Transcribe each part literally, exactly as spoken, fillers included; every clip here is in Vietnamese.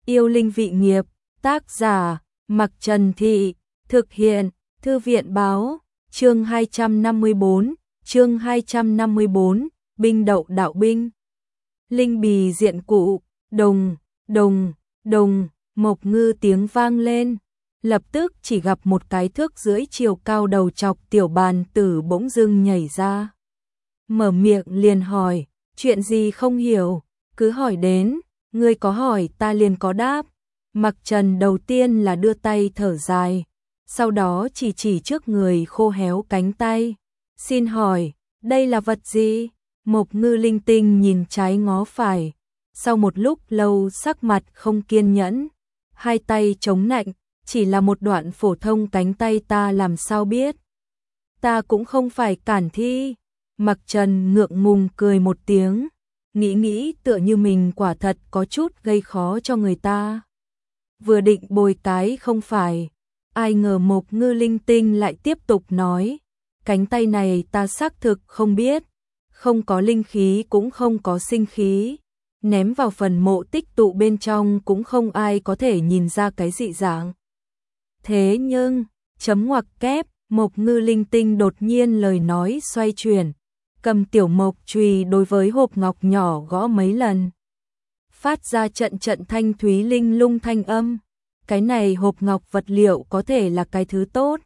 Yêu linh vị nghiệp, tác giả, Mặc Trần Thị, thực hiện, Thư viện báo, chương hai trăm năm mươi bốn, chương hai trăm năm mươi bốn, binh đậu đạo binh. Linh bì diện cụ, đồng, đồng, đồng, Mộc Ngư tiếng vang lên. Lập tức chỉ gặp một cái thước rưỡi chiều cao đầu chọc tiểu bàn tử bỗng dưng nhảy ra. Mở miệng liền hỏi, chuyện gì không hiểu, cứ hỏi đến, ngươi có hỏi ta liền có đáp. Mặc Trần đầu tiên là đưa tay thở dài, sau đó chỉ chỉ trước người khô héo cánh tay. Xin hỏi, đây là vật gì? Mộc Ngư linh tinh nhìn trái ngó phải, sau một lúc lâu sắc mặt không kiên nhẫn, hai tay chống nạnh, chỉ là một đoạn phổ thông cánh tay ta làm sao biết. Ta cũng không phải cản thi. Mặc Trần ngượng ngùng cười một tiếng, nghĩ nghĩ tựa như mình quả thật có chút gây khó cho người ta. Vừa định bồi cái không phải, ai ngờ Mộc Ngư linh tinh lại tiếp tục nói, cánh tay này ta xác thực không biết, không có linh khí cũng không có sinh khí, ném vào phần mộ tích tụ bên trong cũng không ai có thể nhìn ra cái dị dạng. Thế nhưng, chấm ngoặc kép, Mộc Ngư linh tinh đột nhiên lời nói xoay chuyển, cầm tiểu mộc chùy đối với hộp ngọc nhỏ gõ mấy lần, phát ra trận trận thanh thúy linh lung thanh âm. Cái này hộp ngọc vật liệu có thể là cái thứ tốt.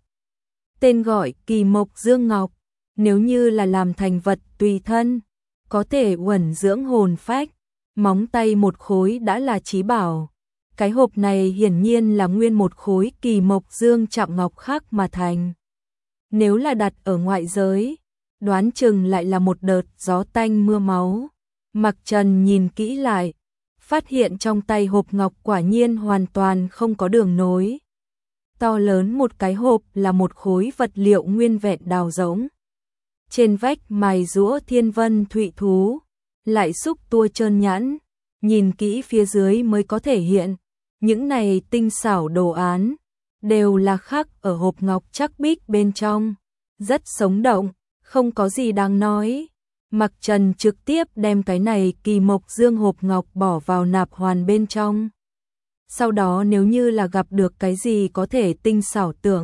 Tên gọi Kỳ Mộc Dương Ngọc, nếu như là làm thành vật tùy thân, có thể uẩn dưỡng hồn phách, móng tay một khối đã là chí bảo. Cái hộp này hiển nhiên là nguyên một khối Kỳ Mộc Dương chạm ngọc khác mà thành. Nếu là đặt ở ngoại giới, đoán chừng lại là một đợt gió tanh mưa máu. Mặc Trần nhìn kỹ lại, phát hiện trong tay hộp ngọc quả nhiên hoàn toàn không có đường nối. To lớn một cái hộp là một khối vật liệu nguyên vẹn đào rỗng. Trên vách mài rũa thiên vân thụy thú, lại xúc tua trơn nhẵn, nhìn kỹ phía dưới mới có thể hiện. Những này tinh xảo đồ án, đều là khắc ở hộp ngọc chắc bích bên trong, rất sống động, không có gì đáng nói. Mặc Trần trực tiếp đem cái này Kỳ Mộc Dương hộp ngọc bỏ vào nạp hoàn bên trong. Sau đó nếu như là gặp được cái gì có thể tinh xảo tưởng,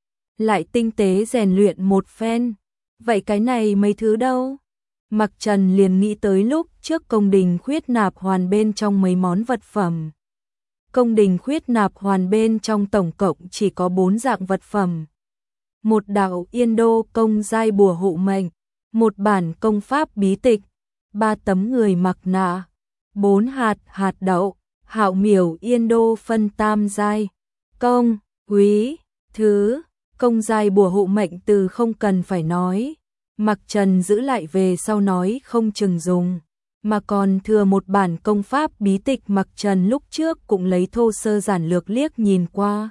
lại tinh tế rèn luyện một phen, vậy cái này mấy thứ đâu? Mặc Trần liền nghĩ tới lúc trước công đình khuyết nạp hoàn bên trong mấy món vật phẩm. Công đình khuyết nạp hoàn bên trong tổng cộng chỉ có bốn dạng vật phẩm. Một đạo Yên Đô công giai bùa hộ mệnh, một bản công pháp bí tịch, ba tấm người mặc nạ, bốn hạt hạt đậu, hạo miểu Yên Đô phân tam giai, công, quý, thứ, công giai bùa hộ mệnh từ không cần phải nói, Mặc Trần giữ lại về sau nói không chừng dùng, mà còn thừa một bản công pháp bí tịch Mặc Trần lúc trước cũng lấy thô sơ giản lược liếc nhìn qua.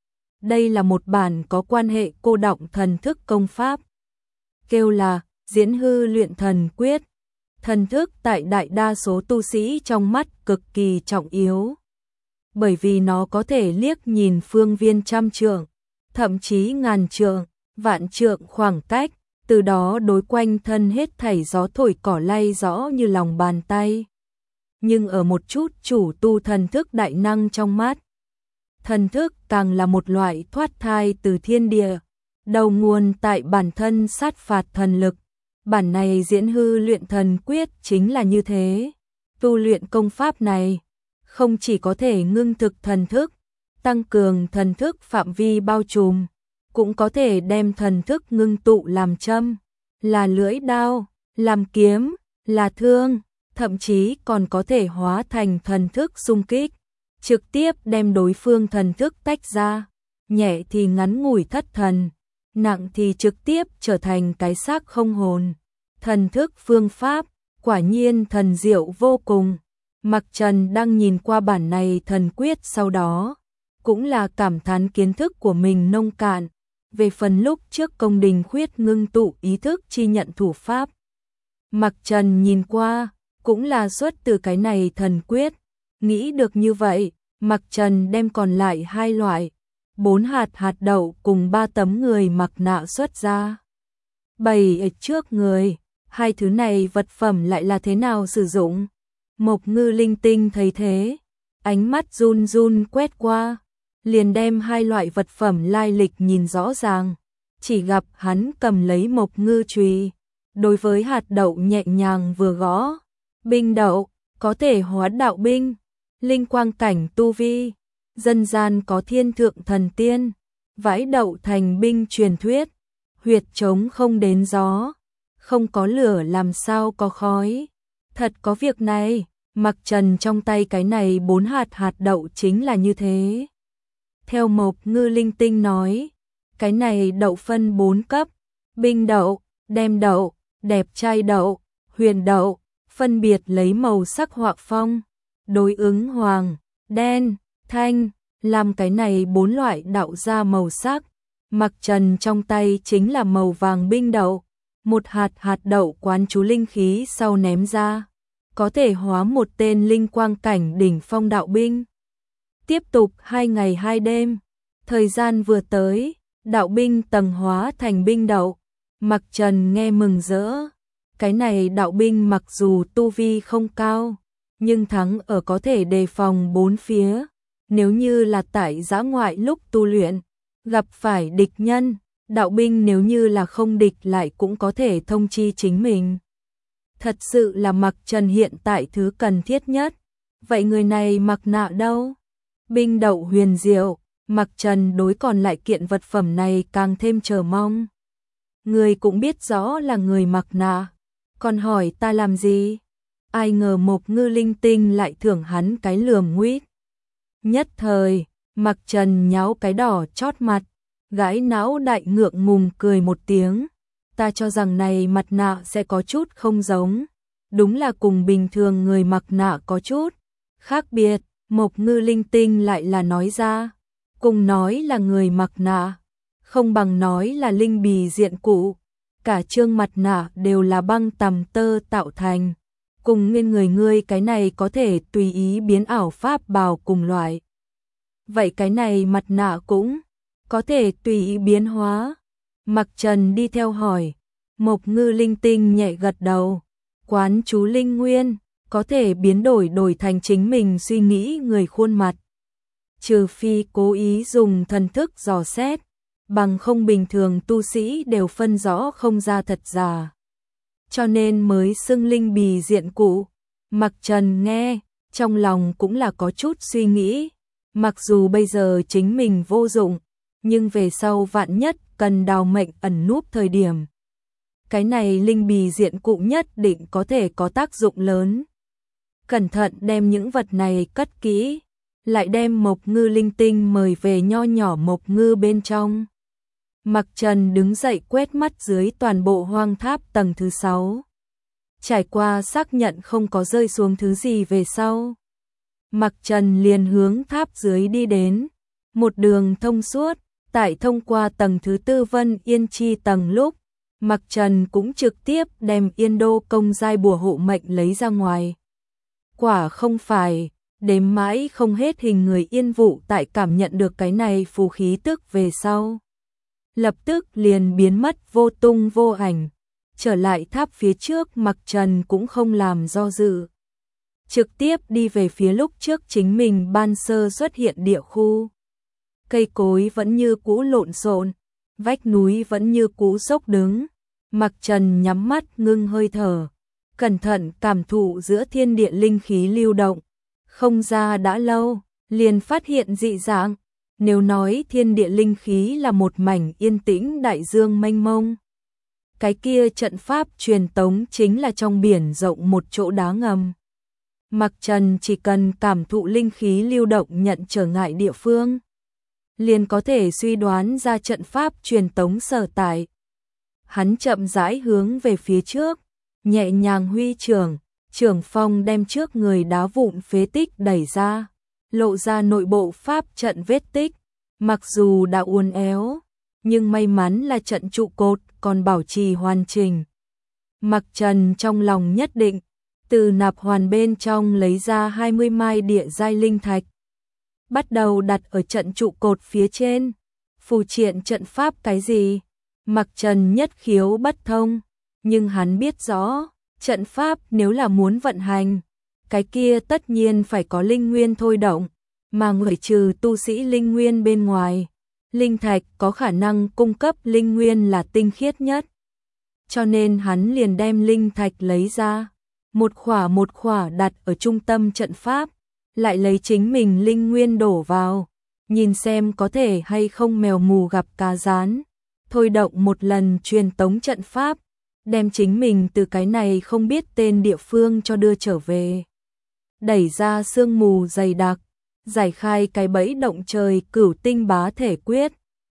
Đây là một bản có quan hệ cô đọng thần thức công pháp, kêu là Diễn Hư Luyện Thần Quyết. Thần thức tại đại đa số tu sĩ trong mắt cực kỳ trọng yếu, bởi vì nó có thể liếc nhìn phương viên trăm trượng, thậm chí ngàn trượng, vạn trượng khoảng cách, từ đó đối quanh thân hết thảy gió thổi cỏ lay rõ như lòng bàn tay. Nhưng ở một chút chủ tu thần thức đại năng trong mắt, thần thức càng là một loại thoát thai từ thiên địa, đầu nguồn tại bản thân sát phạt thần lực. Bản này Diễn Hư Luyện Thần Quyết chính là như thế. Tu luyện công pháp này, không chỉ có thể ngưng thực thần thức, tăng cường thần thức phạm vi bao trùm, cũng có thể đem thần thức ngưng tụ làm châm, là lưỡi đao, làm kiếm, là thương, thậm chí còn có thể hóa thành thần thức xung kích, trực tiếp đem đối phương thần thức tách ra, nhẹ thì ngắn ngủi thất thần, nặng thì trực tiếp trở thành cái xác không hồn. Thần thức phương pháp, quả nhiên thần diệu vô cùng. Mặc Trần đang nhìn qua bản này thần quyết sau đó, cũng là cảm thán kiến thức của mình nông cạn, về phần lúc trước công đình khuyết ngưng tụ ý thức chi nhận thủ pháp. Mặc Trần nhìn qua, cũng là xuất từ cái này thần quyết, nghĩ được như vậy, Mặc Trần đem còn lại hai loại, bốn hạt hạt đậu cùng ba tấm người mặc nạ xuất ra. Bày ở trước người, hai thứ này vật phẩm lại là thế nào sử dụng? Mộc Ngư linh tinh thấy thế, ánh mắt run run quét qua, liền đem hai loại vật phẩm lai lịch nhìn rõ ràng, chỉ gặp hắn cầm lấy mộc ngư chùy, đối với hạt đậu nhẹ nhàng vừa gõ. Binh đậu, có thể hóa đạo binh, linh quang cảnh tu vi, dân gian có thiên thượng thần tiên, vãi đậu thành binh truyền thuyết, huyệt trống không đến gió, không có lửa làm sao có khói. Thật có việc này, Mặc Trần trong tay cái này bốn hạt hạt đậu chính là như thế. Theo Mộc Ngư linh tinh nói, cái này đậu phân bốn cấp, binh đậu, đem đậu, đẹp trai đậu, huyền đậu, phân biệt lấy màu sắc họa phong, đối ứng hoàng, đen, thanh, làm cái này bốn loại đậu ra màu sắc. Mặc Trần trong tay chính là màu vàng binh đậu, một hạt hạt đậu quán chú linh khí sau ném ra, có thể hóa một tên linh quang cảnh đỉnh phong đạo binh. Tiếp tục hai ngày hai đêm, thời gian vừa tới, đạo binh tầng hóa thành binh đậu. Mặc Trần nghe mừng rỡ, cái này đạo binh mặc dù tu vi không cao, nhưng thắng ở có thể đề phòng bốn phía, nếu như là tại dã ngoại lúc tu luyện, gặp phải địch nhân, đạo binh nếu như là không địch lại cũng có thể thông chi chính mình. Thật sự là Mặc Trần hiện tại thứ cần thiết nhất. Vậy người này mặc nạ đâu? Binh đậu huyền diệu, Mặc Trần đối còn lại kiện vật phẩm này càng thêm chờ mong. Người cũng biết rõ là người mặc nạ, còn hỏi ta làm gì? Ai ngờ Mộc Ngư linh tinh lại thưởng hắn cái lườm nguýt. Nhất thời, Mặc Trần nháo cái đỏ chót mặt, gãi não đại ngượng ngùng cười một tiếng. Ta cho rằng này mặt nạ sẽ có chút không giống, đúng là cùng bình thường người mặc nạ có chút khác biệt. Mộc Ngư linh tinh lại là nói ra, cùng nói là người mặc nạ, không bằng nói là linh bì diện cụ. Cả trương mặt nạ đều là băng tằm tơ tạo thành, cùng nguyên người ngươi cái này có thể tùy ý biến ảo pháp bào cùng loại. Vậy cái này mặt nạ cũng có thể tùy ý biến hóa. Mặc Trần đi theo hỏi, Mộc Ngư linh tinh nhẹ gật đầu, quán chú linh nguyên, có thể biến đổi đổi thành chính mình suy nghĩ người khuôn mặt. Trừ phi cố ý dùng thần thức dò xét, bằng không bình thường tu sĩ đều phân rõ không ra thật giả. Cho nên mới xưng linh bì diện cụ. Mặc Trần nghe, trong lòng cũng là có chút suy nghĩ. Mặc dù bây giờ chính mình vô dụng, nhưng về sau vạn nhất cần đào mệnh ẩn núp thời điểm, cái này linh bì diện cụ nhất định có thể có tác dụng lớn. Cẩn thận đem những vật này cất kỹ, lại đem Mộc Ngư linh tinh mời về nho nhỏ Mộc Ngư bên trong. Mặc Trần đứng dậy quét mắt dưới toàn bộ hoang tháp tầng thứ sáu. Trải qua xác nhận không có rơi xuống thứ gì về sau, Mặc Trần liền hướng tháp dưới đi đến, một đường thông suốt. Tại thông qua tầng thứ tư Vân Yên Chi tầng lúc, Mặc Trần cũng trực tiếp đem Yên Đô công giai bùa hộ mệnh lấy ra ngoài. Quả không phải, đếm mãi không hết hình người Yên Vụ tại cảm nhận được cái này phù khí tức về sau, lập tức liền biến mất vô tung vô ảnh. Trở lại tháp phía trước, Mặc Trần cũng không làm do dự, trực tiếp đi về phía lúc trước chính mình ban sơ xuất hiện địa khu. Cây cối vẫn như cũ lộn xộn, vách núi vẫn như cũ dốc đứng. Mặc Trần nhắm mắt ngưng hơi thở, cẩn thận cảm thụ giữa thiên địa linh khí lưu động. Không ra đã lâu, liền phát hiện dị dạng. Nếu nói thiên địa linh khí là một mảnh yên tĩnh đại dương mênh mông, cái kia trận pháp truyền tống chính là trong biển rộng một chỗ đá ngầm. Mặc Trần chỉ cần cảm thụ linh khí lưu động nhận trở ngại địa phương, liền có thể suy đoán ra trận pháp truyền tống sở tại. Hắn chậm rãi hướng về phía trước, nhẹ nhàng huy trưởng, trưởng phong đem trước người đá vụn phế tích đẩy ra, lộ ra nội bộ pháp trận vết tích. Mặc dù đã uốn éo, nhưng may mắn là trận trụ cột còn bảo trì hoàn chỉnh. Mặc Trần trong lòng nhất định, từ nạp hoàn bên trong lấy ra hai mươi mai địa giai linh thạch, bắt đầu đặt ở trận trụ cột phía trên. Phù triện trận pháp cái gì? Mặc Trần nhất khiếu bất thông, nhưng hắn biết rõ, trận pháp nếu là muốn vận hành, cái kia tất nhiên phải có linh nguyên thôi động, mà ngoại trừ tu sĩ linh nguyên bên ngoài, linh thạch có khả năng cung cấp linh nguyên là tinh khiết nhất. Cho nên hắn liền đem linh thạch lấy ra, một khỏa một khỏa đặt ở trung tâm trận pháp, lại lấy chính mình linh nguyên đổ vào, nhìn xem có thể hay không mèo mù gặp cá rán, thôi động một lần truyền tống trận pháp, đem chính mình từ cái này không biết tên địa phương cho đưa trở về. Đẩy ra sương mù dày đặc, giải khai cái bẫy động trời cửu tinh bá thể quyết,